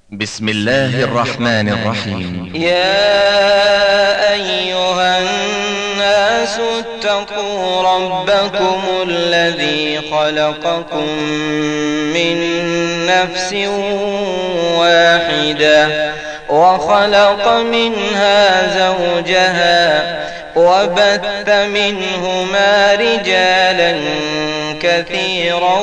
بسم الله الرحمن الرحيم. يا أيها الناس اتقوا ربكم الذي خلقكم من نفس واحدة وخلق منها زوجها وبث منهما رجالا كثيرا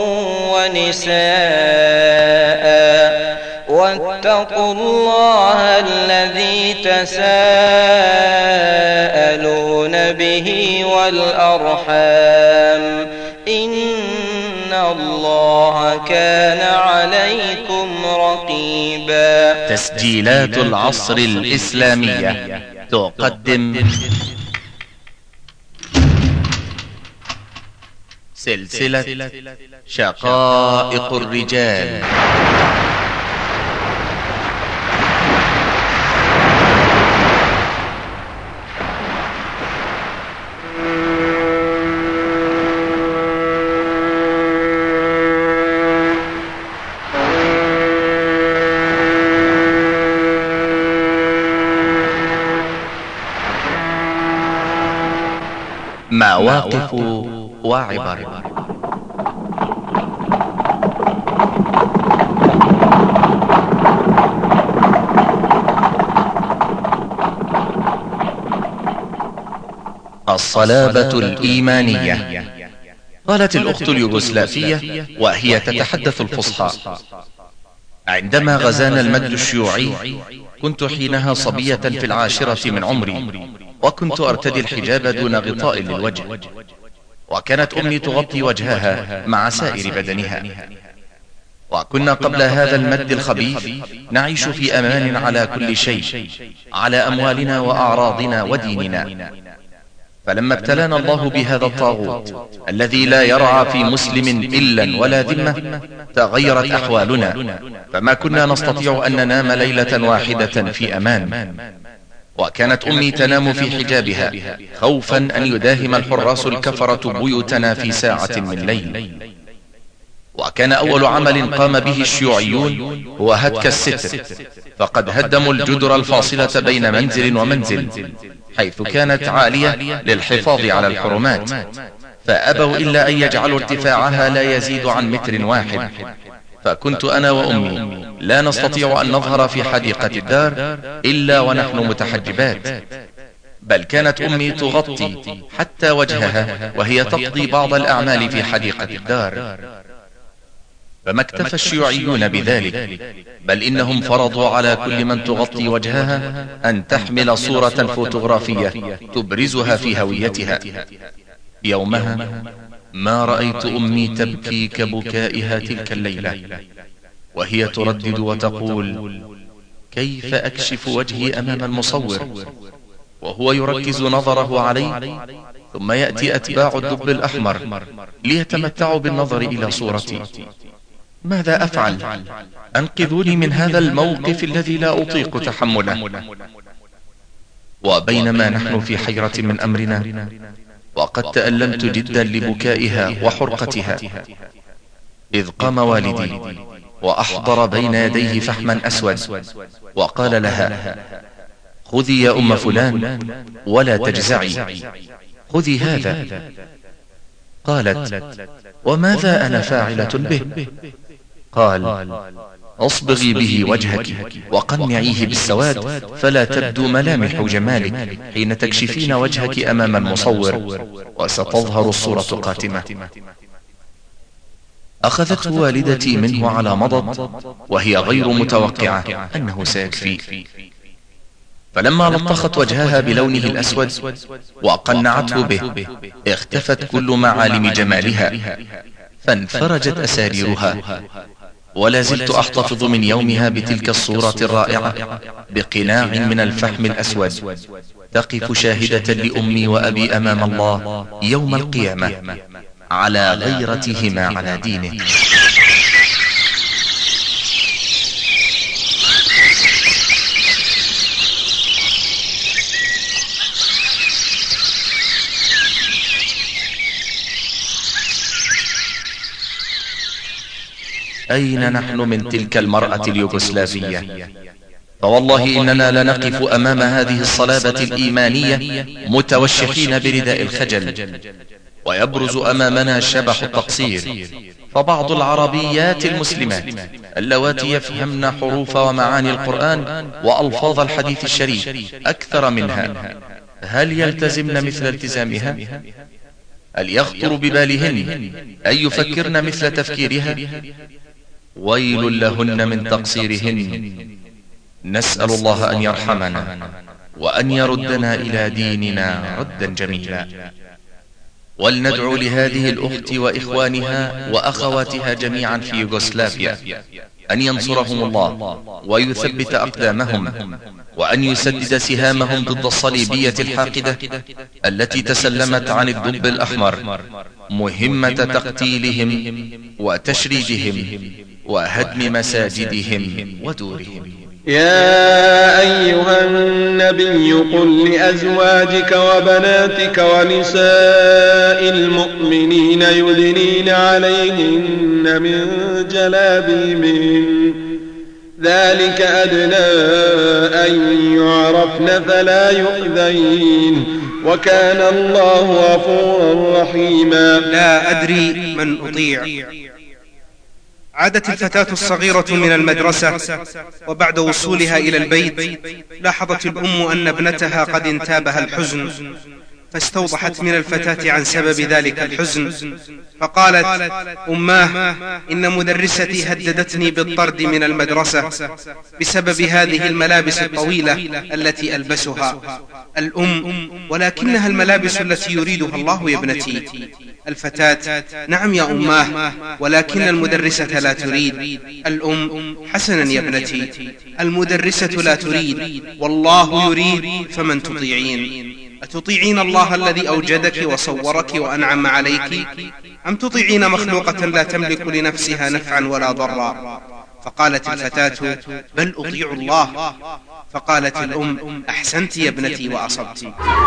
ونساء واتقوا الله الذي تساءلون به والأرحام إن الله كان عليكم رقيبا. تسجيلات العصر الإسلامية تقدم سلسلة شقائق الرجال. مواقف وعبر. الصلابة الإيمانية. قالت الأخت اليوغوسلافية وهي تتحدث الفصحى: عندما غزانا المد الشيوعي كنت حينها صبية في العاشرة من عمري، وكنت أرتدي الحجاب دون غطاء للوجه، وكانت أمي تغطي وجهها مع سائر بدنها، وكنا قبل هذا المد الخبيث نعيش في أمان على كل شيء، على أموالنا وأعراضنا وديننا. فلما ابتلانا الله بهذا الطاغوت الذي لا يرعى في مسلم إلا ولا ذمة تغيرت أحوالنا، فما كنا نستطيع أن ننام ليلة واحدة في أمان. وكانت أمي تنام في حجابها خوفا أن يداهم الحراس الكفرة بيوتنا في ساعة من ليل. وكان أول عمل قام به الشيوعيون هو هتك الستر، فقد هدموا الجدر الفاصلة بين منزل ومنزل حيث كانت عالية للحفاظ على الحرمات، فأبوا إلا أن يجعلوا ارتفاعها لا يزيد عن متر واحد. فكنت أنا وأمي لا نستطيع أن نظهر في حديقة الدار إلا ونحن متحجبات، بل كانت أمي تغطي حتى وجهها وهي تقضي بعض الأعمال في حديقة الدار. فما اكتفى الشيوعيون بذلك، بل إنهم فرضوا على كل من تغطي وجهها أن تحمل صورة فوتوغرافية تبرزها في هويتها. يومها ما رأيت أمي تبكي كبكائها تلك الليلة، وهي تردد وتقول: كيف أكشف وجهي أمام المصور وهو يركز نظره علي، ثم يأتي أتباع الدب الأحمر ليتمتعوا بالنظر إلى صورتي؟ ماذا أفعل؟ أنقذوني من هذا الموقف الذي لا أطيق تحمله. وبينما نحن في حيرة من أمرنا وقد تألمت جدا لبكائها وحرقتها، إذ قام والدي وأحضر بين يديه فحما أسود وقال لها: خذي يا أم فلان ولا تجزعي، خذي هذا. قالت: وماذا أنا فاعلة به؟ قال: اصبغي به وجهك وقنعيه بالسواد فلا تبدو ملامح جمالك حين تكشفين وجهك أمام المصور، وستظهر الصورة قاتمة. أخذته والدتي منه على مضض وهي غير متوقعة أنه سيكفي، فلما لطخت وجهها بلونه الأسود وقنعته به اختفت كل معالم جمالها، فانفرجت أساريرها. ولا زلت أحتفظ من يومها بتلك الصورة الرائعة بقناع من الفحم الأسود تقف شاهدة لأمي وأبي أمام الله يوم القيامة على غيرتهما على دينه. أين نحن من تلك المرأة اليوغوسلافية؟ فوالله إننا لنقف أمام هذه الصلابة الإيمانية متوشحين برداء الخجل، ويبرز أمامنا شبح التقصير. فبعض العربيات المسلمات اللواتي يفهمن حروف ومعاني القرآن وألفاظ الحديث الشريف أكثر منها، هل يلتزمن مثل التزامها؟ هل يخطر ببالهن أن يفكرن مثل تفكيرها؟ ويل لهن من تقصيرهن. نسأل الله أن يرحمنا وأن يردنا إلى ديننا ردا جميلا. ولندعو لهذه الأخت وإخوانها وأخواتها جميعا في يوغوسلافيا أن ينصرهم الله ويثبت أقدامهم، وأن يسدد سهامهم ضد الصليبية الحاقدة التي تسلمت عن الدب الأحمر مهمة تقتيلهم وتشريدهم وهدم مساجدهم ودورهم. يا أيها النبي قل لأزواجك وبناتك ونساء المؤمنين يدنين عليهن من جلابيبهن، ذلك أدنى أن يعرفن فلا يؤذين، وكان الله غفورا رحيما. لا أدري من أطيع. عادت الفتاة الصغيرة من المدرسة، وبعد وصولها إلى البيت لاحظت الأم أن ابنتها قد انتابها الحزن، فاستوضحت من الفتاة عن سبب ذلك الحزن، فقالت: أماه، إن مدرستي هددتني بالطرد من المدرسة بسبب هذه الملابس الطويلة التي ألبسها. الأم: ولكنها الملابس التي يريدها الله يا ابنتي. الفتاة: نعم يا أماه، ولكن المدرسة لا تريد. الأم: حسنا يا ابنتي، المدرسة لا تريد والله يريد، فمن تطيعين؟ أتطيعين الله الذي أوجدك وصورك وأنعم عليك، أم تطيعين مخلوقة لا تملك لنفسها نفعا ولا ضرا؟ فقالت الفتاة: بل أطيع الله. فقالت الأم: أحسنت يا ابنتي وأصبت.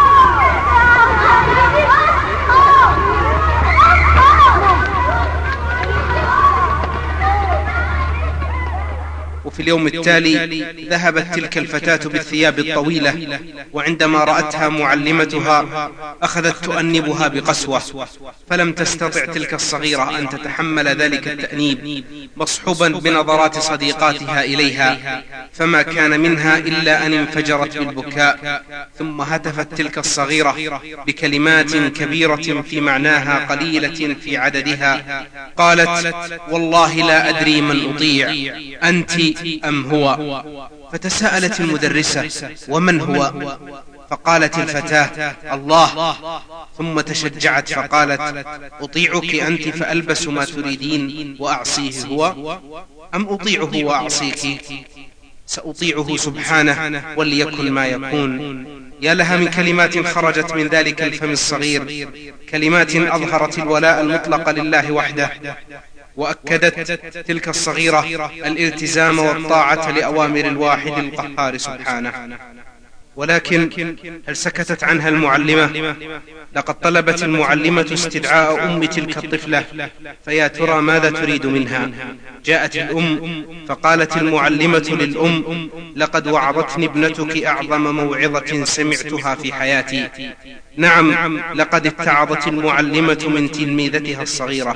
وفي اليوم التالي ذهبت تلك الفتاة بالثياب الطويلة، وعندما رأتها معلمتها أخذت تؤنبها بقسوة، فلم تستطع تلك الصغيرة أن تتحمل ذلك التأنيب، مصحوبا بنظرات صديقاتها إليها، فما كان منها إلا أن انفجرت بالبكاء. ثم هتفت تلك الصغيرة بكلمات كبيرة في معناها قليلة في عددها، قالت: والله لا أدري من أطيع، أنت أم هو؟ فتساءلت المدرسة: ومن هو؟ فقالت الفتاة: الله. ثم تشجعت فقالت: أطيعك أنت فألبس ما تريدين وأعصيه هو، أم أطيعه وأعصيك؟ سأطيعه سبحانه وليكن ما يكون. يا لها من كلمات خرجت من ذلك الفم الصغير، كلمات أظهرت الولاء المطلق لله وحده، وأكدت تلك الصغيرة الالتزام والطاعة لأوامر الواحد القهار سبحانه. ولكن هل سكتت عنها المعلمة؟ لقد طلبت المعلمة استدعاء أم تلك الطفلة، فيا ترى ماذا تريد منها؟ جاءت الأم فقالت المعلمة للأم: لقد وعظتني ابنتك أعظم موعظة سمعتها في حياتي. نعم، لقد اتعظت المعلمة من تلميذتها الصغيرة،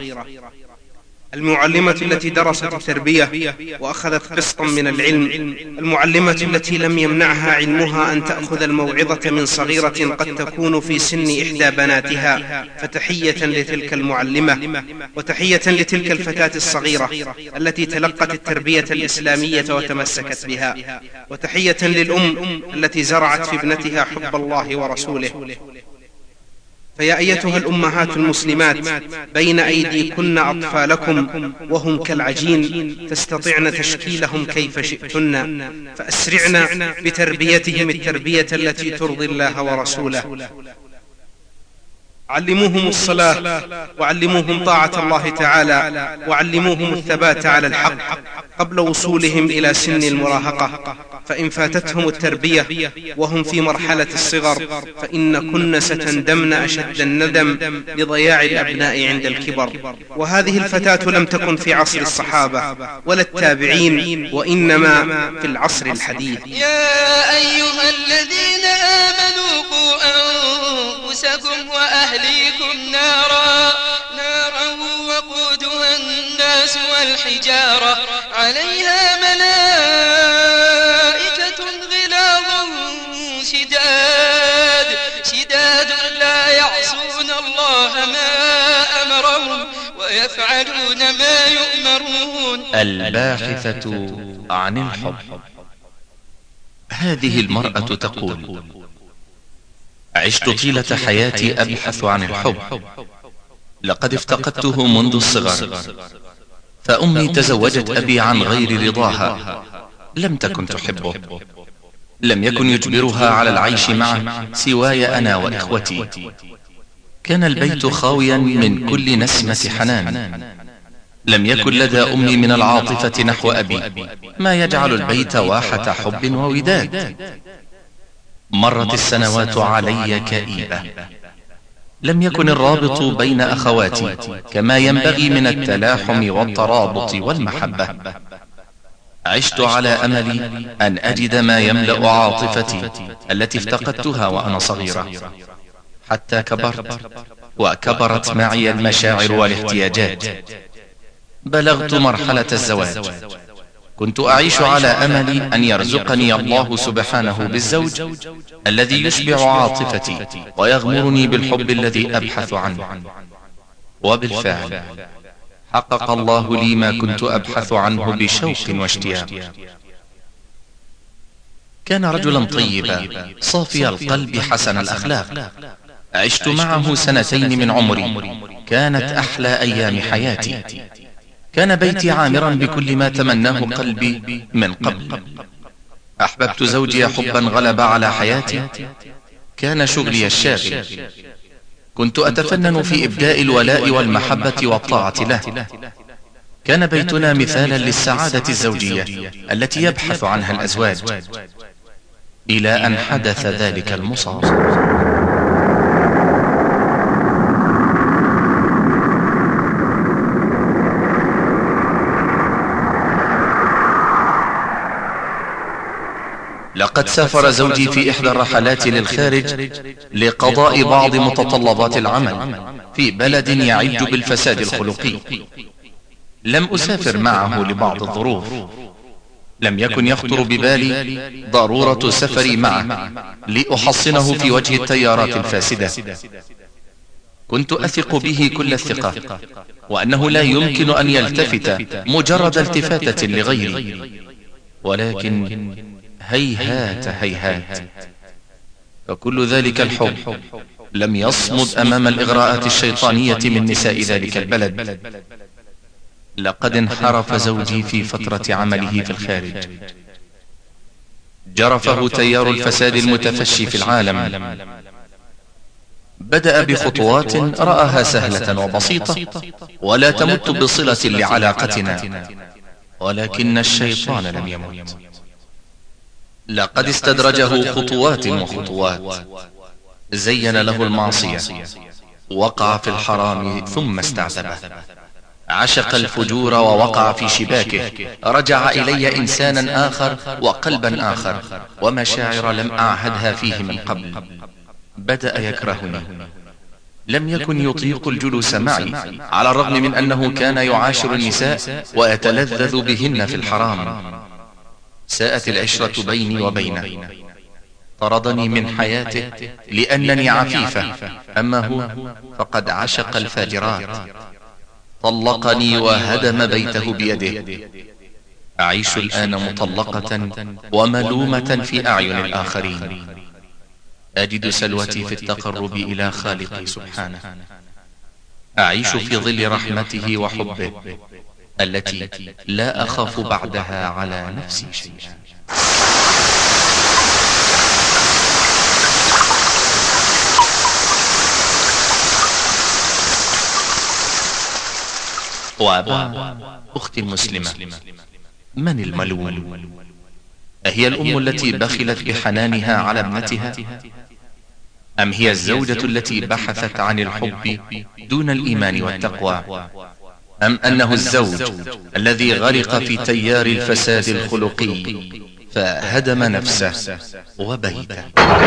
المعلمة التي درست التربية وأخذت قسطا من العلم، المعلمة التي لم يمنعها علمها أن تأخذ الموعظة من صغيرة قد تكون في سن إحدى بناتها. فتحية لتلك المعلمة، وتحية لتلك الفتاة الصغيرة التي تلقت التربية الإسلامية وتمسكت بها، وتحية للأم التي زرعت في ابنتها حب الله ورسوله. فيا أيتها الأمهات المسلمات، بين أيديكن أطفالكم وهم كالعجين، تستطعن تشكيلهم كيف شئتن، فأسرعن بتربيتهم التربية التي ترضي الله ورسوله. علموهم الصلاة، وعلموهم طاعة الله تعالى، وعلموهم الثبات على الحق قبل وصولهم إلى سن المراهقة، فإن فاتتهم التربية وهم في مرحلة الصغر فإنكن ستندمن أشد الندم لضياع الأبناء عند الكبر. وهذه الفتاة لم تكن في عصر الصحابة ولا التابعين، وإنما في العصر الحديث. يا أيها الذين آمنوا قوا أنفسكم وأهليكم نارا وقودها الناس والحجارة عليها ملائكة غلاظ شداد لا يعصون الله ما أمرهم ويفعلون ما يؤمرون. الباحثة عن الحب. هذه المرأة تقول: عشت طيلة حياتي أبحث عن الحب، لقد افتقدته منذ الصغر، فأمي تزوجت أبي عن غير رضاها، لم تكن تحبه، لم يكن يجبرها على العيش معه سواي أنا وإخوتي. كان البيت خاويا من كل نسمة حنان، لم يكن لدى أمي من العاطفة نحو أبي ما يجعل البيت واحة حب ووداد. مرت السنوات علي كئيبة، لم يكن الرابط بين أخواتي كما ينبغي من التلاحم والترابط والمحبة. عشت على أمل أن أجد ما يملأ عاطفتي التي افتقدتها وأنا صغيرة، حتى كبرت وكبرت معي المشاعر والاحتياجات. بلغت مرحلة الزواج، كنت أعيش على أمل أن يرزقني الله سبحانه بالزوج الذي يشبع عاطفتي ويغمرني بالحب الذي أبحث عنه. وبالفعل حقق الله لي ما كنت أبحث عنه بشوق واشتياق. كان رجلا طيبا صافي القلب حسن الأخلاق، عشت معه 2 من عمري، كانت أحلى أيام حياتي. كان بيتي عامرا بكل ما تمناه قلبي من قبل. أحببت زوجي حبا غلب على حياتي، كان شغلي الشاغل، كنت أتفنن في إبداء الولاء والمحبة والطاعة له. كان بيتنا مثالا للسعادة الزوجية التي يبحث عنها الأزواج، إلى أن حدث ذلك المصاب. لقد سافر زوجي في إحدى الرحلات للخارج لقضاء بعض متطلبات العمل في بلد يعج بالفساد الخلقي. لم أسافر معه لبعض الظروف، لم يكن يخطر ببالي ضرورة سفري معه لأحصنه في وجه التيارات الفاسدة. كنت أثق به كل الثقة، وأنه لا يمكن أن يلتفت مجرد التفاتة لغيري، ولكن هيهات هيهات، فكل ذلك الحب لم يصمد أمام الإغراءات الشيطانية من نساء ذلك البلد. لقد انحرف زوجي في فترة عمله في الخارج، جرفه تيار الفساد المتفشي في العالم. بدأ بخطوات رآها سهلة وبسيطة ولا تمت بصلة لعلاقتنا، ولكن الشيطان لم يمت. لقد استدرجه خطوات وخطوات، زين له المعصية، وقع في الحرام ثم استعذبه، عشق الفجور ووقع في شباكه، رجع إلي إنسانا آخر وقلبا آخر ومشاعر لم أعهدها فيه من قبل. بدأ يكرهني، لم يكن يطيق الجلوس معي على الرغم من أنه كان يعاشر النساء ويتلذذ بهن في الحرام. ساءت العشرة بيني وبينه، طردني من حياته لأنني عفيفة، أما هو فقد عشق الفاجرات، طلقني وهدم بيته بيده. أعيش الآن مطلقة وملومة في أعين الآخرين. أجد سلوتي في التقرب إلى خالقي سبحانه، أعيش في ظل رحمته وحبه التي لا أخاف بعدها على نفسي شيئا. وأبا أختي المسلمة، من الملوم؟ أهي الأم التي بخلت بحنانها على ابنتها؟ أم هي الزوجة التي بحثت عن الحب دون الإيمان والتقوى؟ أم أنه الزوج الذي غرق في تيار الفساد الخلقي فهدم نفسه وبيته؟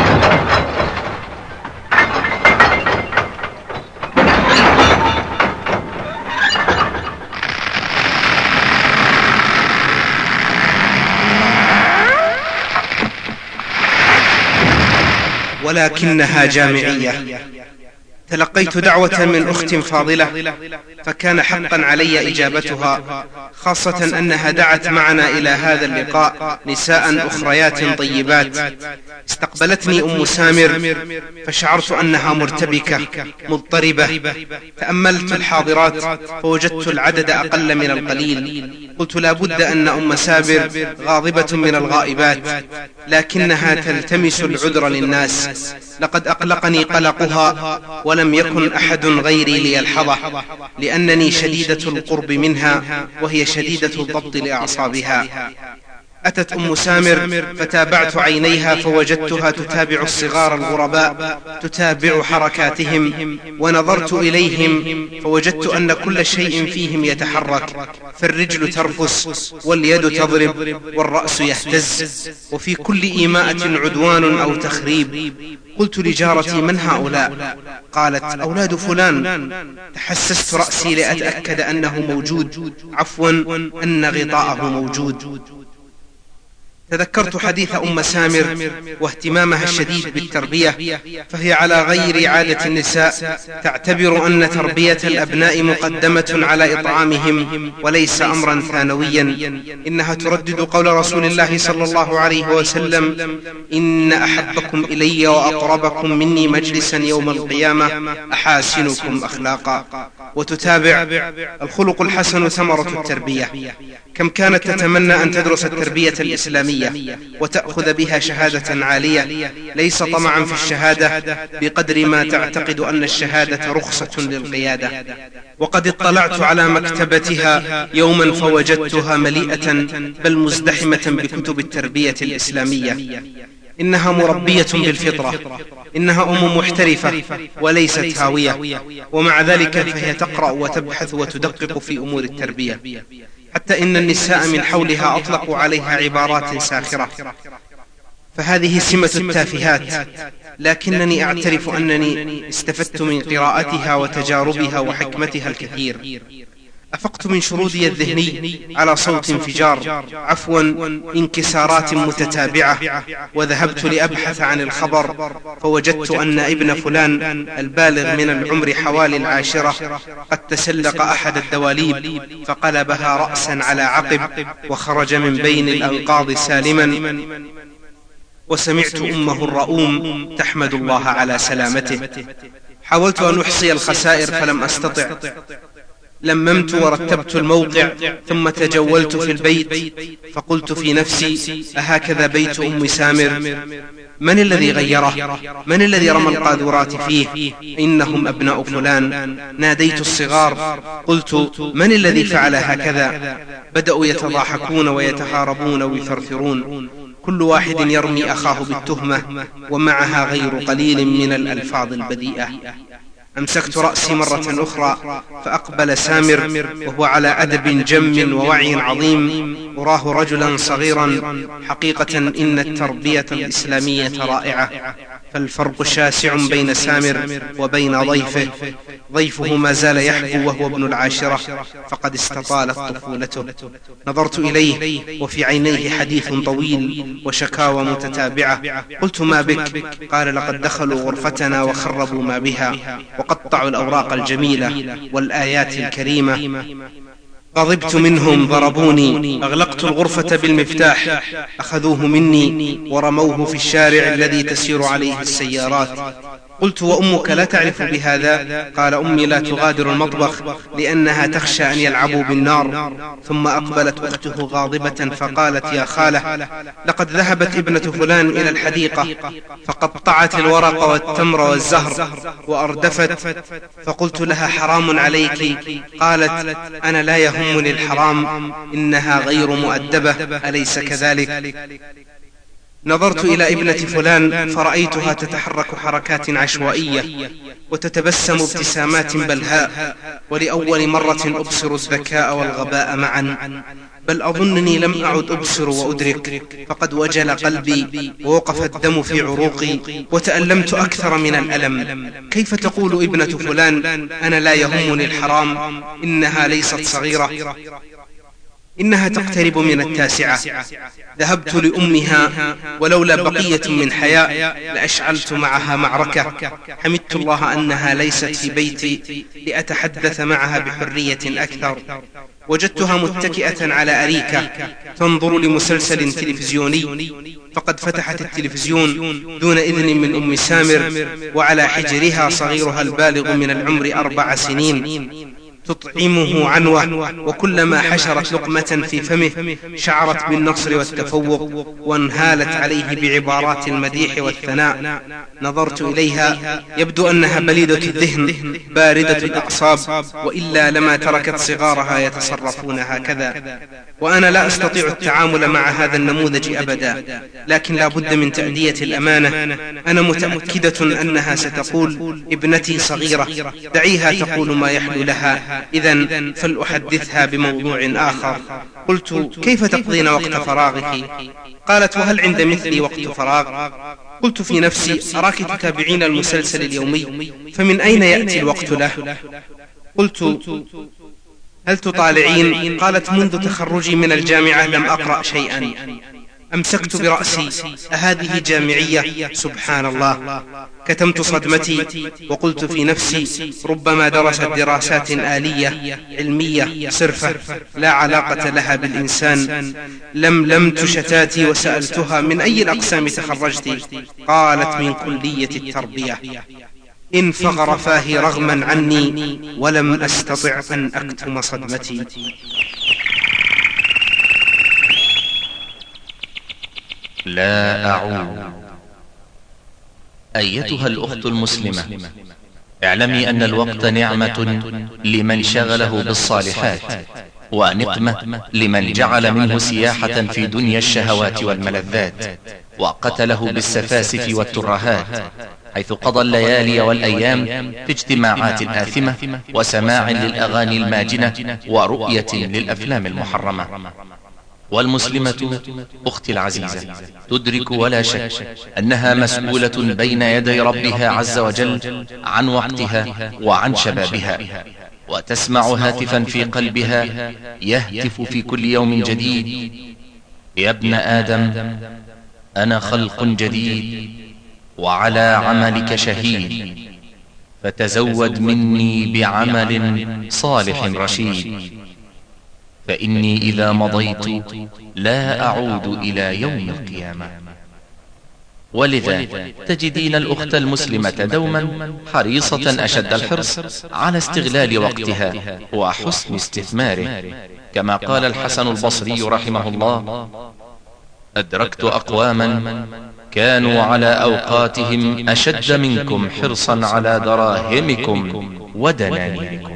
ولكنها جامعية. تلقيت دعوة من أخت فاضلة فكان حقا علي إجابتها، خاصة أنها دعت معنا إلى هذا اللقاء نساء أخريات طيبات. استقبلتني أم سامر فشعرت أنها مرتبكة مضطربة. تأملت الحاضرات فوجدت العدد أقل من القليل. قلت لا بد أن أم سامر غاضبة من الغائبات، لكنها تلتمس العذر للناس. لقد أقلقني قلقها ولم يكن أحد غيري ليلحظه، لأنني شديدة القرب منها وهي شديدة الضبط لأعصابها. أتت أم سامر فتابعت عينيها فوجدتها تتابع الصغار الغرباء، تتابع حركاتهم، ونظرت إليهم فوجدت أن كل شيء فيهم يتحرك، فالرجل ترفس واليد تضرب والرأس يهتز، وفي كل إيماءة عدوان أو تخريب. قلت لجارتي من هؤلاء؟ قالت أولاد فلان. تحسست رأسي لأتأكد أنه موجود، عفوا أن غطاءه موجود. تذكرت حديث أم سامر واهتمامها الشديد بالتربية، فهي على غير عادة النساء تعتبر أن تربية الأبناء مقدمة على إطعامهم وليس أمرا ثانويا. إنها تردد قول رسول الله صلى الله عليه وسلم: إن أحبكم إلي وأقربكم مني مجلسا يوم القيامة أحاسنكم أخلاقا. وتتابع: الخلق الحسن ثمرة التربية. كم كانت تتمنى أن تدرس التربية الإسلامية وتأخذ بها شهادة عالية، ليس طمعا في الشهادة بقدر ما تعتقد أن الشهادة رخصة للقيادة. وقد اطلعت على مكتبتها يوما فوجدتها مليئة بل مزدحمة بكتب التربية الإسلامية. إنها مربية بالفطرة، إنها أم محترفة وليست هاوية، ومع ذلك فهي تقرأ وتبحث وتدقق في أمور التربية، حتى إن النساء من حولها أطلقوا عليها عبارات ساخرة. فهذه سمة التافهات، لكنني أعترف أنني استفدت من قراءتها وتجاربها وحكمتها الكثير. أفقت من شرودي الذهني على صوت انفجار، عفوا انكسارات متتابعة، وذهبت لأبحث عن الخبر، فوجدت أن ابن فلان البالغ من العمر حوالي 10 قد تسلق أحد الدواليب فقلبها رأسا على عقب وخرج من بين الأنقاض سالما. وسمعت أمه الرؤوم تحمد الله على سلامته. حاولت أن أحصي الخسائر فلم أستطع. لممت ورتبت الموقع ثم تجولت في البيت فقلت في نفسي: أهكذا بيت أم سامر؟ من الذي غيره؟ من الذي رمى القاذورات فيه؟ إنهم أبناء فلان. ناديت الصغار قلت: من الذي فعل هكذا؟ بدأوا يتضاحكون ويتهاربون ويثرثرون، كل واحد يرمي أخاه بالتهمة ومعها غير قليل من الألفاظ البذيئة. أمسكت رأسي مرة أخرى فأقبل سامر وهو على أدب جم ووعي عظيم. أراه رجلا صغيرا. حقيقة إن التربية الإسلامية رائعة، فالفرق شاسع بين سامر وبين ضيفه. ضيفه ما زال يحكو وهو ابن 10 فقد استطالت طفولته. نظرت إليه وفي عينيه حديث طويل وشكاوى متتابعة. قلت: ما بك؟ قال: لقد دخلوا غرفتنا وخربوا ما بها وقطعوا الأوراق الجميلة والآيات الكريمة. غضبت منهم، ضربوني، أغلقت الغرفة بالمفتاح، أخذوه مني ورموه في الشارع الذي تسير عليه السيارات. قلت: وأمك لا تعرف بهذا؟ قال: أمي لا تغادر المطبخ لأنها تخشى أن يلعبوا بالنار. ثم أقبلت أخته غاضبة فقالت: يا خالة، لقد ذهبت ابنة فلان إلى الحديقة فقطعت الورق والتمر والزهر وأردفت. فقلت لها: حرام عليك. قالت: أنا لا يهمني الحرام، إنها غير مؤدبة، أليس كذلك؟ نظرت إلى ابنة فلان فرأيتها تتحرك حركات عشوائية وتتبسم ابتسامات بلهاء، ولأول مرة أبصر الذكاء والغباء معا، بل أظنني لم أعد أبصر وأدرك، فقد وجل قلبي ووقف الدم في عروقي وتألمت أكثر من الألم. كيف تقول ابنة فلان أنا لا يهمني الحرام؟ إنها ليست صغيرة، إنها تقترب من 9. ذهبت لأمها، ولولا بقية من حياء لأشعلت معها معركة. حمدت الله أنها ليست في بيتي لأتحدث معها بحرية أكثر. وجدتها متكئة على أريكة تنظر لمسلسل تلفزيوني، فقد فتحت التلفزيون دون إذن من أم سامر، وعلى حجرها صغيرها البالغ من العمر 4 سنين تطعمه عنوة، وكلما حشرت لقمة في فمه شعرت بالنصر والتفوق وانهالت عليه بعبارات المديح والثناء. نظرت إليها، يبدو أنها بليدة الذهن باردة الأعصاب، وإلا لما تركت صغارها يتصرفون هكذا. وأنا لا أستطيع التعامل مع هذا النموذج أبدا، لكن لا بد من تأدية الأمانة. أنا متأكدة أنها ستقول: ابنتي صغيرة، دعيها تقول ما يحلو لها، إذن فلأحدثها بموضوع آخر. قلت: كيف تقضين وقت فراغك؟ قالت: وهل عند مثلي وقت فراغ؟ قلت في نفسي: أراك تتابعين المسلسل اليومي، فمن أين يأتي الوقت له؟ قلت: هل تطالعين؟ قالت: منذ تخرجي من الجامعة لم أقرأ شيئا. أمسكت برأسي: أهذه جامعية؟ سبحان الله. كتمت صدمتي وقلت في نفسي: ربما درست دراسات آلية علمية صرفة لا علاقة لها بالإنسان. لملمت شتاتي وسألتها: من أي الأقسام تخرجت؟ قالت: من كلية التربية. انفغر فاهي رغما عني ولم أستطع أن أكتم صدمتي. لا أعود. أيتها الأخت المسلمة، اعلمي أن الوقت نعمة لمن شغله بالصالحات، ونقمة لمن جعل منه سياحة في دنيا الشهوات والملذات، وقتله بالسفاسف والترهات، حيث قضى الليالي والأيام في اجتماعات آثمة وسماع للأغاني الماجنة ورؤية للأفلام المحرمة. والمسلمة أختي العزيزة تدرك ولا شك أنها مسؤولة بين يدي ربها عز وجل عن وقتها وعن شبابها، وتسمع هاتفا في قلبها يهتف في كل يوم جديد: يا ابن آدم، أنا خلق جديد وعلى عملك شهيد، فتزود مني بعمل صالح رشيد، فإني إذا مضيت لا أعود إلى يوم القيامة. ولذا تجدين الأخت المسلمة دوما حريصة أشد الحرص على استغلال وقتها وحسن استثماره، كما قال الحسن البصري رحمه الله: أدركت أقواما كانوا على أوقاتهم أشد منكم حرصا على دراهمكم ودنانيركم.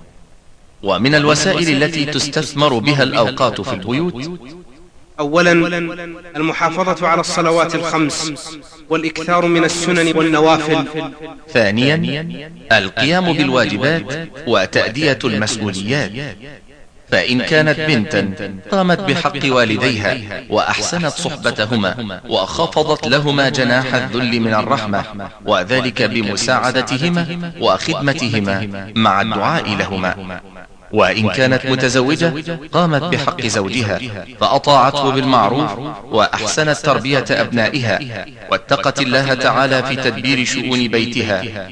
ومن الوسائل التي تستثمر بها الأوقات في البيوت: أولا المحافظة على الصلوات الخمس والإكثار من السنن والنوافل. ثانيا القيام بالواجبات وتأدية المسؤوليات، فإن كانت بنتا قامت بحق والديها وأحسنت صحبتهما وخفضت لهما جناح الذل من الرحمة، وذلك بمساعدتهما وخدمتهما مع الدعاء لهما. وإن كانت متزوجة قامت بحق زوجها فأطاعته بالمعروف وأحسنت تربية أبنائها واتقت الله تعالى في تدبير شؤون بيتها،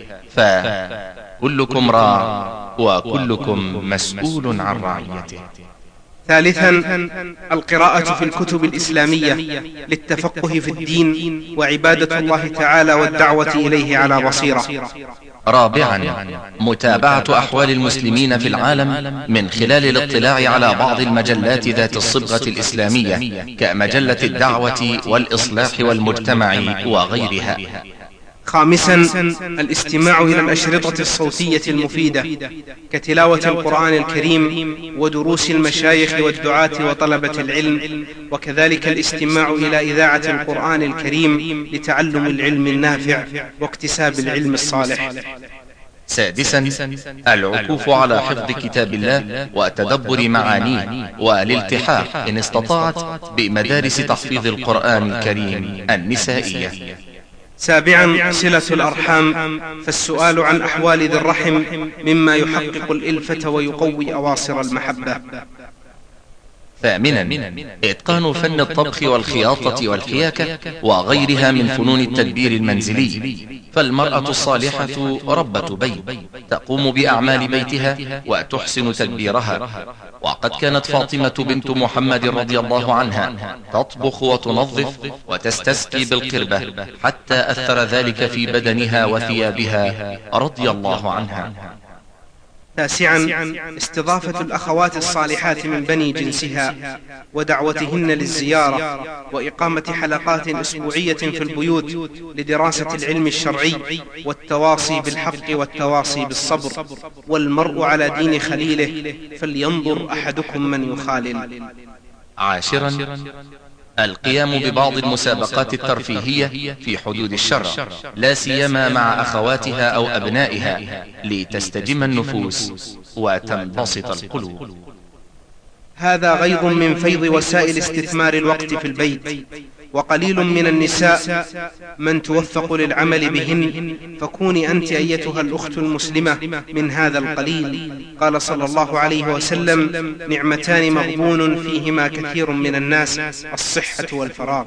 فكلكم راع وكلكم مسؤول عن رعيته. ثالثا القراءة في الكتب الإسلامية للتفقه في الدين وعبادة الله تعالى والدعوة إليه على بصيرة. رابعا متابعة أحوال المسلمين في العالم من خلال الاطلاع على بعض المجلات ذات الصبغة الإسلامية كمجلة الدعوة والإصلاح والمجتمع وغيرها. خامسا الاستماع إلى الأشرطة الصوتية المفيدة كتلاوة القرآن الكريم ودروس المشايخ والدعاة وطلبة العلم، وكذلك الاستماع إلى إذاعة القرآن الكريم لتعلم العلم النافع واكتساب العلم الصالح. سادسا العكوف على حفظ كتاب الله وتدبر معانيه والالتحاق إن استطاعت بمدارس تحفيظ القرآن الكريم النسائية. سابعا صلة الأرحام، فالسؤال عن أحوال ذي الرحم مما يحقق الإلفة ويقوي أواصر المحبة. ثامنا إتقان فن الطبخ والخياطة والحياكة وغيرها من فنون التدبير المنزلي، فالمرأة الصالحة ربة بيت تقوم بأعمال بيتها وتحسن تدبيرها، وقد كانت فاطمة بنت محمد رضي الله عنها تطبخ وتنظف وتستسقي بالقربة حتى أثر ذلك في بدنها وثيابها رضي الله عنها. تاسعا استضافة الأخوات الصالحات من بني جنسها ودعوتهن للزيارة وإقامة حلقات أسبوعية في البيوت لدراسة العلم الشرعي والتواصي بالحق والتواصي بالصبر. والمرء على دين خليله فلينظر أحدكم من يخالل. عاشرا القيام ببعض المسابقات الترفيهية في حدود الشرع، لا سيما مع أخواتها أو أبنائها لتستجم النفوس وتنبسط القلوب. هذا غيض من فيض وسائل استثمار الوقت في البيت، وقليل من النساء من توفق للعمل بهن، فكوني أنت أيتها الأخت المسلمة من هذا القليل. قال صلى الله عليه وسلم: نعمتان مغبون فيهما كثير من الناس، الصحة والفراغ.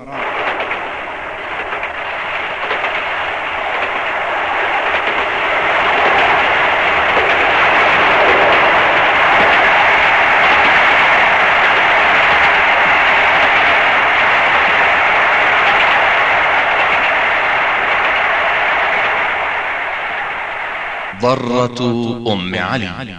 ضرة أم علي.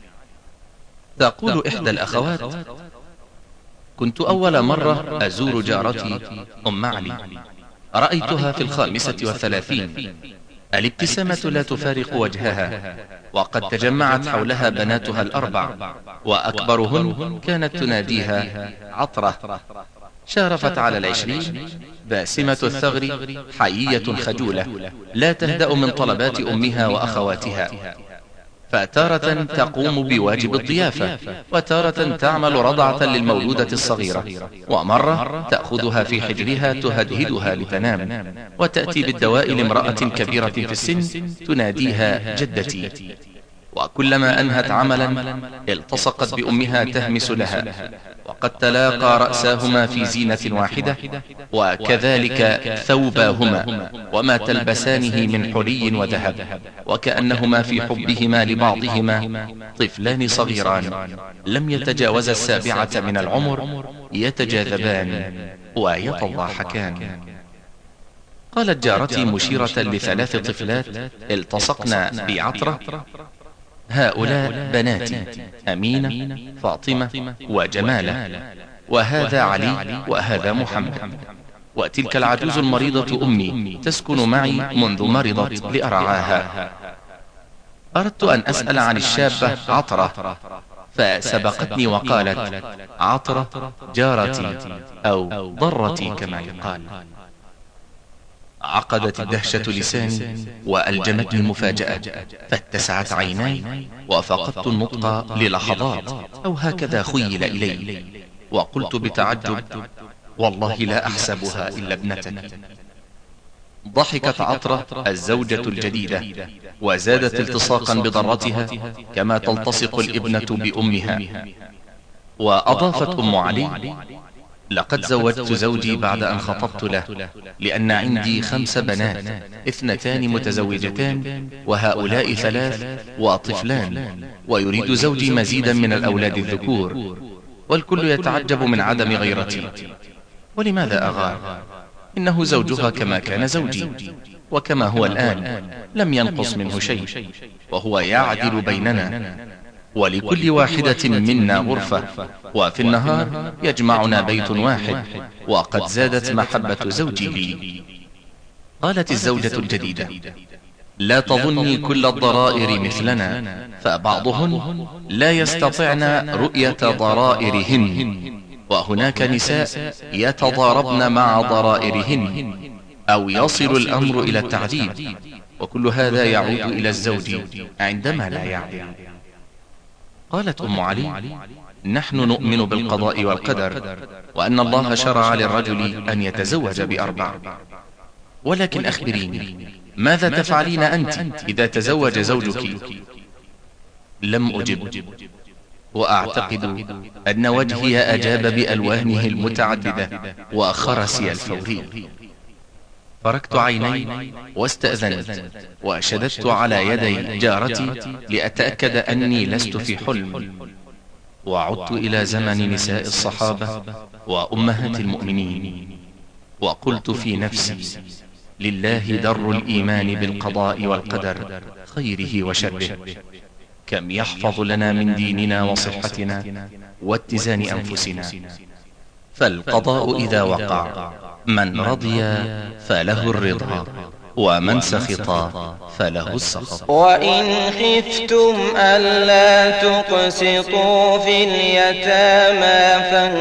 تقول إحدى الأخوات: كنت أول مرة أزور جارتي أم علي، رأيتها في 35، الابتسامة لا تفارق وجهها، وقد تجمعت حولها بناتها الأربع، وأكبرهن كانت تناديها عطرة. شارفت على 20، باسمة الثغر، حيية خجولة، لا تهدأ من طلبات أمها وأخواتها، فتارة تقوم بواجب الضيافة، وتارة تعمل رضعة للمولودة الصغيرة، ومرة تأخذها في حجرها تهدهدها لتنام، وتأتي بالدواء لامرأة كبيرة في السن تناديها جدتي. وكلما أنهت عملا التصقت بأمها تهمس لها، وقد تلاقى رأساهما في زينة واحدة، وكذلك ثوباهما وما تلبسانه من حلي وذهب، وكأنهما في حبهما لبعضهما طفلان صغيران لم يتجاوز 7 من العمر، يتجاذبان ويتضاحكان. قالت جارتي مشيرة ل3 طفلات التصقن بعطرة: هؤلاء بناتي، أمينة، فاطمة، وجمالة، وهذا علي، وهذا محمد، وتلك العجوز المريضة أمي تسكن معي منذ مرضت لأرعاها. أردت أن أسأل عن الشابة عطرة، فسبقتني وقالت: عطرة جارتي أو ضرتي كما يقال. عقدت الدهشة لساني وألجمتني المفاجأة، فاتسعت عيناي وفقدت النطق للحظات، أو هكذا خيل إلي، وقلت بتعجب: والله لا أحسبها إلا ابنتك. ضحكت عطرة الزوجة الجديدة، وزادت التصاقا بضرتها كما تلتصق الابنة بأمها. وأضافت أم علي: لقد زوجت زوجي بعد أن خطبت له، لأن عندي 5 بنات، 2 متزوجتان، وهؤلاء 3 وطفلان، ويريد زوجي مزيدا من الأولاد الذكور. والكل يتعجب من عدم غيرتي. ولماذا أغار؟ إنه زوجها كما كان زوجي، وكما هو الآن لم ينقص منه شيء، وهو يعدل بيننا، ولكل واحدة منا غرفة، وفي النهار يجمعنا بيت واحد، وقد زادت محبة زوجي لي. قالت الزوجة الجديدة: لا تظني كل الضرائر مثلنا، فبعضهن لا يستطعن رؤية ضرائرهن، وهناك نساء يتضاربن مع ضرائرهن، أو يصل الأمر إلى التعذيب، وكل هذا يعود إلى الزوج عندما لا يعدل. قالت أم علي: نحن نؤمن بالقضاء والقدر، وأن الله شرع للرجل أن يتزوج ب4، ولكن أخبريني، ماذا تفعلين أنت إذا تزوج زوجك؟ لم أجب، وأعتقد أن وجهي أجاب بألوانه المتعددة وخرسي الفوري. فركت عيني واستأذنت، وشددت على يدي جارتي لأتأكد أني لست في حلم، وعدت إلى زمن نساء الصحابة وأمهات المؤمنين، وقلت في نفسي: لله در الإيمان بالقضاء والقدر خيره وشره، كم يحفظ لنا من ديننا وصحتنا واتزان أنفسنا. فالقضاء إذا وقع، من رضي فله الرضا، ومن سخط فله السخط. وإن خفتم ألا تقسطوا في اليتامى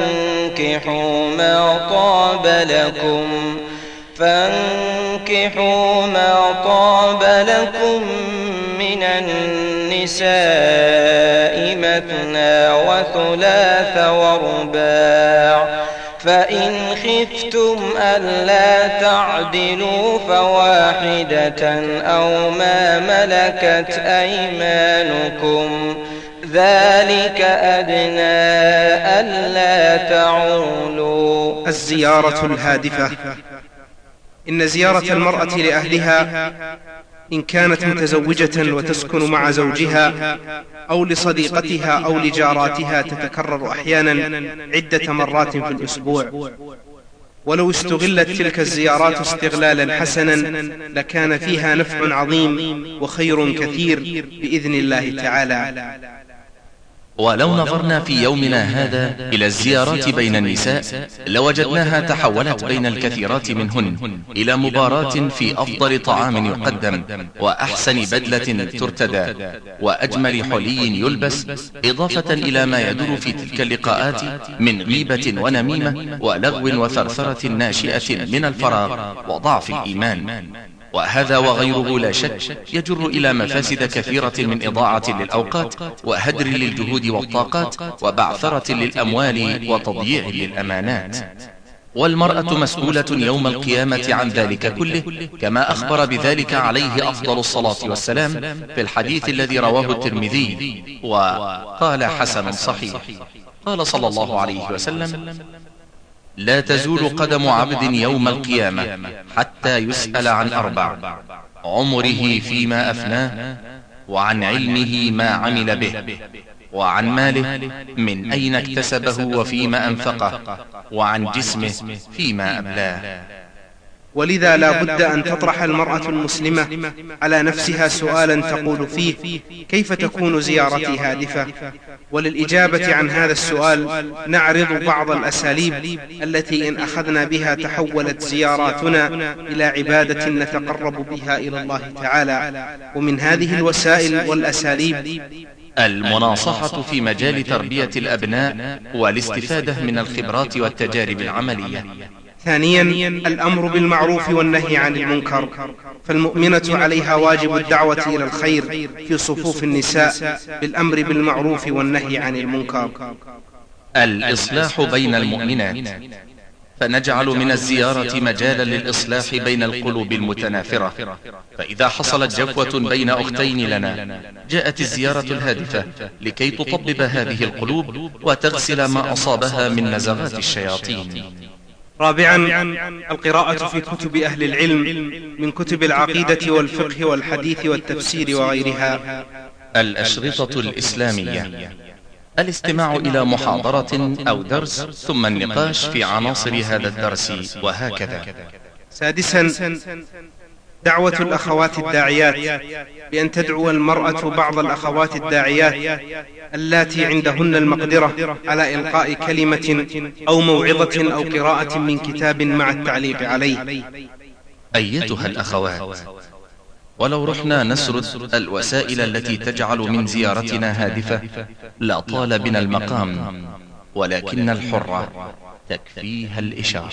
فانكحوا ما طاب لكم من النساء مثنى وثلاث ورباع، فإن خفتم ألا تعدلوا فواحدة أو ما ملكت أيمانكم، ذلك أدنى ألا تعولوا. الزيارة الهادفة. إن زيارة المرأة لأهلها إن كانت متزوجة وتسكن مع زوجها أو لصديقتها أو لجاراتها تتكرر أحيانا عدة مرات في الأسبوع، ولو استغلت تلك الزيارات استغلالا حسنا لكان فيها نفع عظيم وخير كثير بإذن الله تعالى. ولو نظرنا في يومنا هذا إلى الزيارات بين النساء لوجدناها تحولت بين الكثيرات منهن إلى مباراة في أفضل طعام يقدم، وأحسن بدلة ترتدى، وأجمل حلي يلبس، إضافة إلى ما يدور في تلك اللقاءات من غيبة ونميمة ولغو وثرثرة ناشئة من الفراغ وضعف الإيمان. وهذا وغيره لا شك يجر إلى مفاسد كثيرة من إضاعة للأوقات وهدر للجهود والطاقات وبعثرة للأموال وتضييع للأمانات. والمرأة مسؤولة يوم القيامة عن ذلك كله، كما أخبر بذلك عليه أفضل الصلاة والسلام في الحديث الذي رواه الترمذي وقال حسن صحيح. قال صلى الله عليه وسلم: لا تزول قدم عبد يوم القيامة حتى يسأل عن 4: عمره فيما أفناه، وعن علمه ما عمل به، وعن ماله من أين اكتسبه وفيما أنفقه، وعن جسمه فيما أبلاه. ولذا لا بد أن تطرح المرأة المسلمة على نفسها سؤالا تقول فيه: كيف تكون زيارتي هادفة؟ وللإجابة عن هذا السؤال نعرض بعض الأساليب التي إن أخذنا بها تحولت زياراتنا إلى عبادة نتقرب بها إلى الله تعالى. ومن هذه الوسائل والأساليب المناصحة في مجال تربية الأبناء والاستفادة من الخبرات والتجارب العملية. ثانيا، الأمر بالمعروف والنهي عن المنكر، فالمؤمنة عليها واجب الدعوة إلى الخير في صفوف النساء بالأمر بالمعروف والنهي عن المنكر. الإصلاح بين المؤمنات، فنجعل من الزيارة مجالا للإصلاح بين القلوب المتنافرة، فإذا حصلت جفوة بين أختين لنا جاءت الزيارة الهادفة لكي تطبب هذه القلوب وتغسل ما أصابها من نزغات الشياطين. رابعا، القراءة في كتب أهل العلم من كتب العقيدة والفقه والحديث والتفسير وغيرها. الأشرطة الإسلامية، الاستماع إلى محاضرة أو درس ثم النقاش في عناصر هذا الدرس وهكذا. سادسا، دعوة الأخوات الداعيات بأن تدعو المرأة بعض الأخوات الداعيات اللاتي عندهن المقدرة على إلقاء كلمة أو موعظة أو قراءة من كتاب مع التعليق عليه. أيتها الأخوات، ولو رحنا نسرد الوسائل التي تجعل من زيارتنا هادفة لا طال بنا المقام، ولكن الحرة تكفيها الإشارة.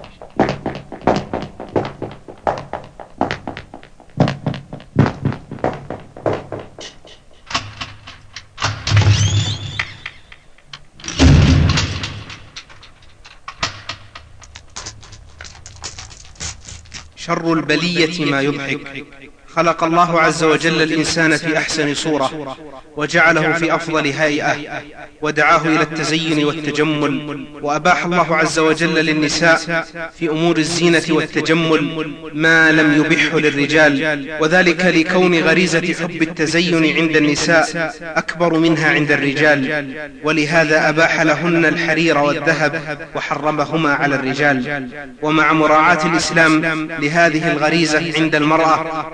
شر البلية ما يضحك. خلق الله عز وجل الإنسان في أحسن صورة وجعله في أفضل هيئة ودعاه إلى التزين والتجمل، وأباح الله عز وجل للنساء في أمور الزينة والتجمل ما لم يبحه للرجال، وذلك لكون غريزة حب التزين عند النساء أكبر منها عند الرجال، ولهذا أباح لهن الحرير والذهب وحرمهما على الرجال. ومع مراعاة الإسلام لهذه الغريزة عند المرأة،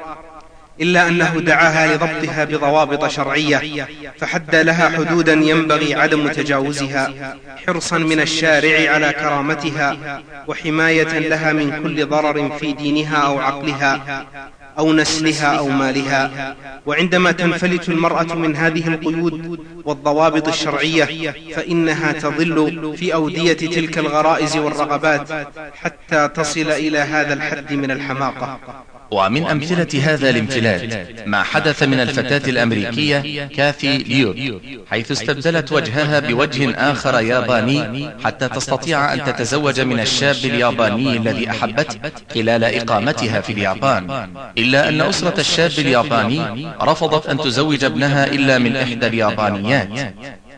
إلا أنه دعاها لضبطها بضوابط شرعية، فحد لها حدودا ينبغي عدم تجاوزها، حرصا من الشارع على كرامتها وحماية لها من كل ضرر في دينها أو عقلها أو نسلها أو مالها. وعندما تنفلت المرأة من هذه القيود والضوابط الشرعية فإنها تضل في أودية تلك الغرائز والرغبات حتى تصل إلى هذا الحد من الحماقة. ومن أمثلة هذا الانفلات ما حدث من الفتاة الأمريكية كاثي ليود، حيث استبدلت وجهها بوجه آخر ياباني حتى تستطيع أن تتزوج من الشاب الياباني الذي أحبته خلال إقامتها في اليابان، إلا أن أسرة الشاب الياباني رفضت أن تزوج ابنها إلا من إحدى اليابانيات.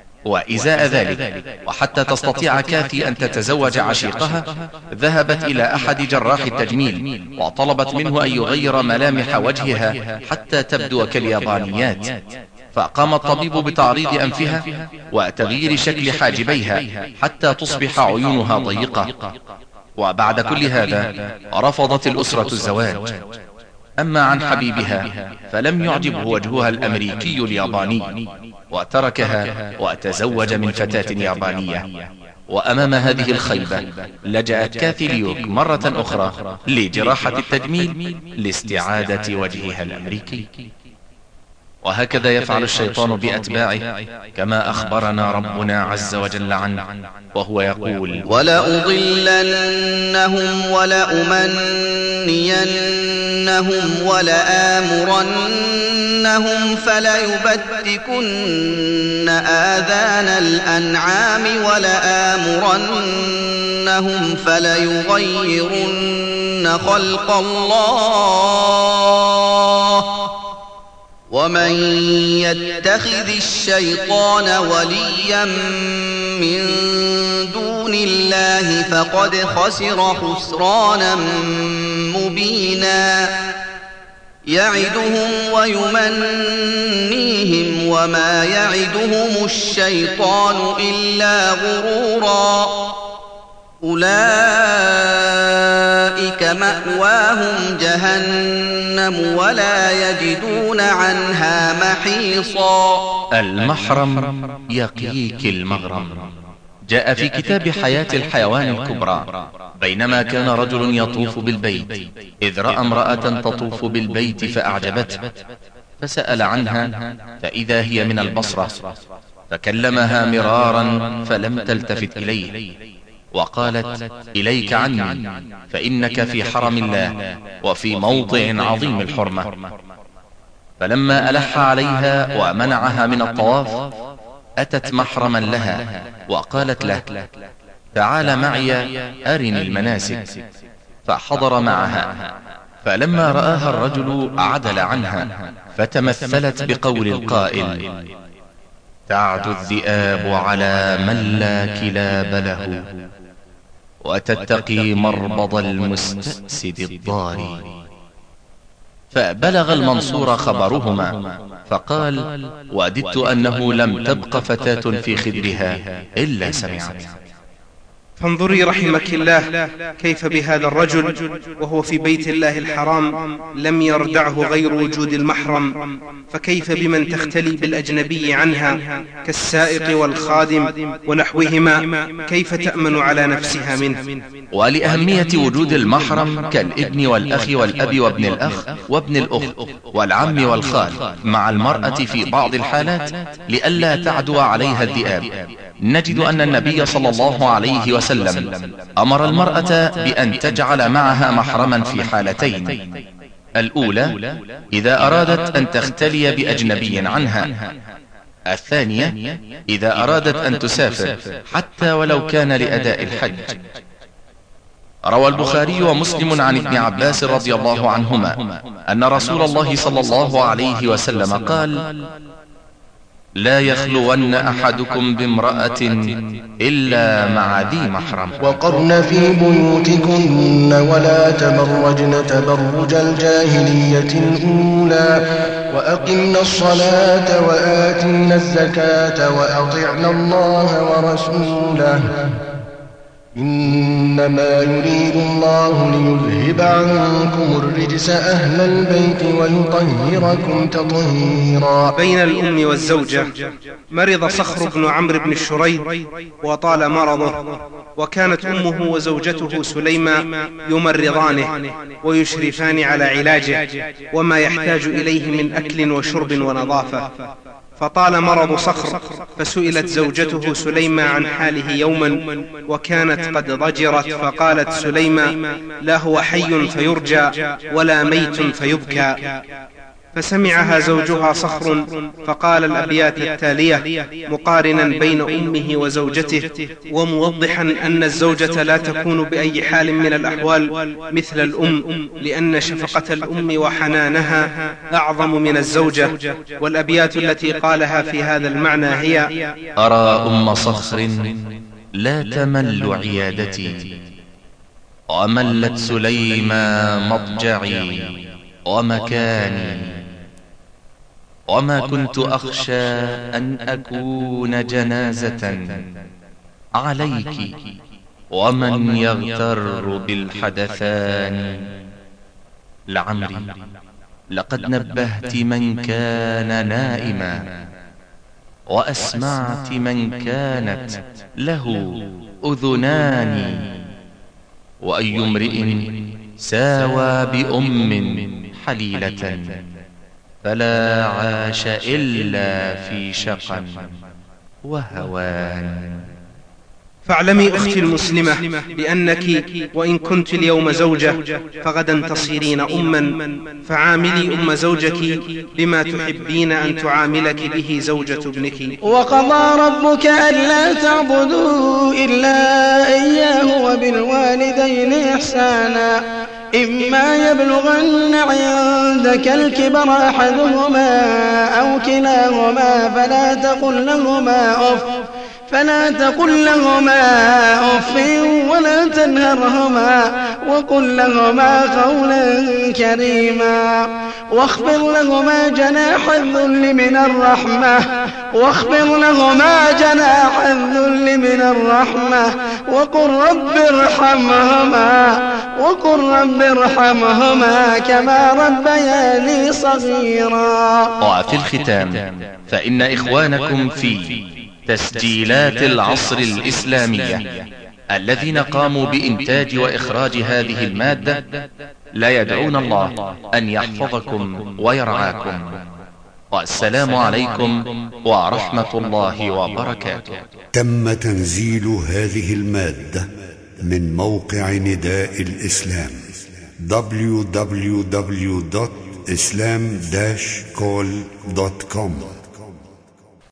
وإزاء ذلك وحتى تستطيع كاثي أن تتزوج عشيقها، ذهبت إلى أحد جراح التجميل وطلبت منه أن يغير ملامح وجهها حتى تبدو كاليابانيات، فقام الطبيب بتعريض أنفها وتغيير شكل حاجبيها حتى تصبح عيونها ضيقة. وبعد كل هذا رفضت الأسرة الزواج. أما عن حبيبها فلم يعجبه وجهها الأمريكي الياباني وتركها وتزوج من فتاة يابانية. وأمام هذه الخيبة لجأت كاثي ليوك مرة أخرى لجراحة التجميل لاستعادة وجهها الأمريكي. وهكذا يفعل الشيطان بأتباعه كما أخبرنا ربنا عز وجل عنه، وهو يقول: ولأضلنهم ولأمنينهم ولآمرنهم فليبتكن آذان الأنعام ولآمرنهم فليغيرن خلق الله ومن يتخذ الشيطان وليا من دون الله فقد خسر خسرانا مبينا. يعدهم ويمنيهم وما يعدهم الشيطان إلا غرورا. أولئك مأواهم جهنم ولا يجدون عنها محيصا. المحرم يقيك المغرم. جاء في كتاب حياة الحيوان الكبرى: بينما كان رجل يطوف بالبيت إذ رأى امرأة تطوف بالبيت فأعجبته، فسأل عنها فإذا هي من البصرة، فكلمها مرارا فلم تلتفت إليه، وقالت: إليك عني، فإنك في حرم الله وفي موضع عظيم الحرمة. فلما ألح عليها ومنعها من الطواف أتت محرما لها وقالت له: تعال معي أرني المناسك. فحضر معها، فلما رآها الرجل عدل عنها، فتمثلت بقول القائل: تعد الذئاب على من لا كلاب له، وتتقي مربض المستأسد الضاري. فبلغ المنصور خبرهما فقال: وددت أنه لم تبق فتاة في خدرها إلا سمعت. فانظري رحمك الله كيف بهذا الرجل وهو في بيت الله الحرام لم يردعه غير وجود المحرم، فكيف بمن تختلي بالأجنبي عنها كالسائق والخادم ونحوهما، كيف تأمن على نفسها منه؟ ولأهمية وجود المحرم كالابن والأخ والأب وابن الأخ وابن الأخت والعم والخال مع المرأة في بعض الحالات لئلا تعدو عليها الذئاب، نجد أن النبي صلى الله عليه وسلم أمر المرأة بأن تجعل معها محرما في حالتين: الأولى إذا أرادت أن تختلي بأجنبي عنها، الثانية إذا أرادت أن تسافر حتى ولو كان لأداء الحج. روى البخاري ومسلم عن ابن عباس رضي الله عنهما أن رسول الله صلى الله عليه وسلم قال: لا يخلون أحدكم بامرأة إلا مع ذي محرم. وقرن في بيوتكن ولا تبرجن تبرج الجاهلية الأولى وأقمنا الصلاة وآتينا الزكاة وأطعنا الله ورسوله إنما يريد الله ليذهب عنكم الرجس أهل البيت ويطهركم تطهيرا. بين الأم والزوجة مرض صخر بن عمرو بن الشريد وطال مرضه، وكانت أمه وزوجته سليمة يمرضانه ويشرفان على علاجه وما يحتاج إليه من أكل وشرب ونظافة. فطال مرض صخر، فسئلت زوجته سليمة عن حاله يوما وكانت قد ضجرت، فقالت سليمة: لا هو حي فيرجى ولا ميت فيبكى. فسمعها زوجها صخر فقال الأبيات التالية مقارنا بين أمه وزوجته وموضحا أن الزوجة لا تكون بأي حال من الأحوال مثل الأم، لأن شفقة الأم وحنانها أعظم من الزوجة. والأبيات التي قالها في هذا المعنى هي: أرى أم صخر لا تمل عيادتي، وملت سليمى مضجعي ومكاني، وما كنت أخشى أن أكون جنازة عليك، ومن يغتر بالحدثان. لعمري لقد نبهت من كان نائما، وأسمعت من كانت له أذنان، وأي امرئ ساوى بأم حليلة فلا عاش إلا في شقا وهوان. فاعلمي أختي المسلمة بأنك وإن كنت اليوم زوجة فغدا تصيرين أما، فعاملي أم زوجك بما تحبين أن تعاملك به زوجة ابنك. وقضى ربك ألا تعبدوا إلا إياه وبالوالدين إحسانا إما يبلغن عندك الكبر أحدهما أو كلاهما فلا تقل لهما أف ولا تنهرهما وقل لهما قولا كريما واخفض لهما جناح الذل من الرحمة وقل رب ارحمهما كما ربياني صغيرا. وفي الختام فإن إخوانكم في تسجيلات العصر الإسلامية الذين قاموا بإنتاج وإخراج هذه المادة لا يدعون الله أن يحفظكم ويرعاكم، والسلام عليكم ورحمة الله وبركاته. تم تنزيل هذه المادة من موقع نداء الإسلام www.islam-call.com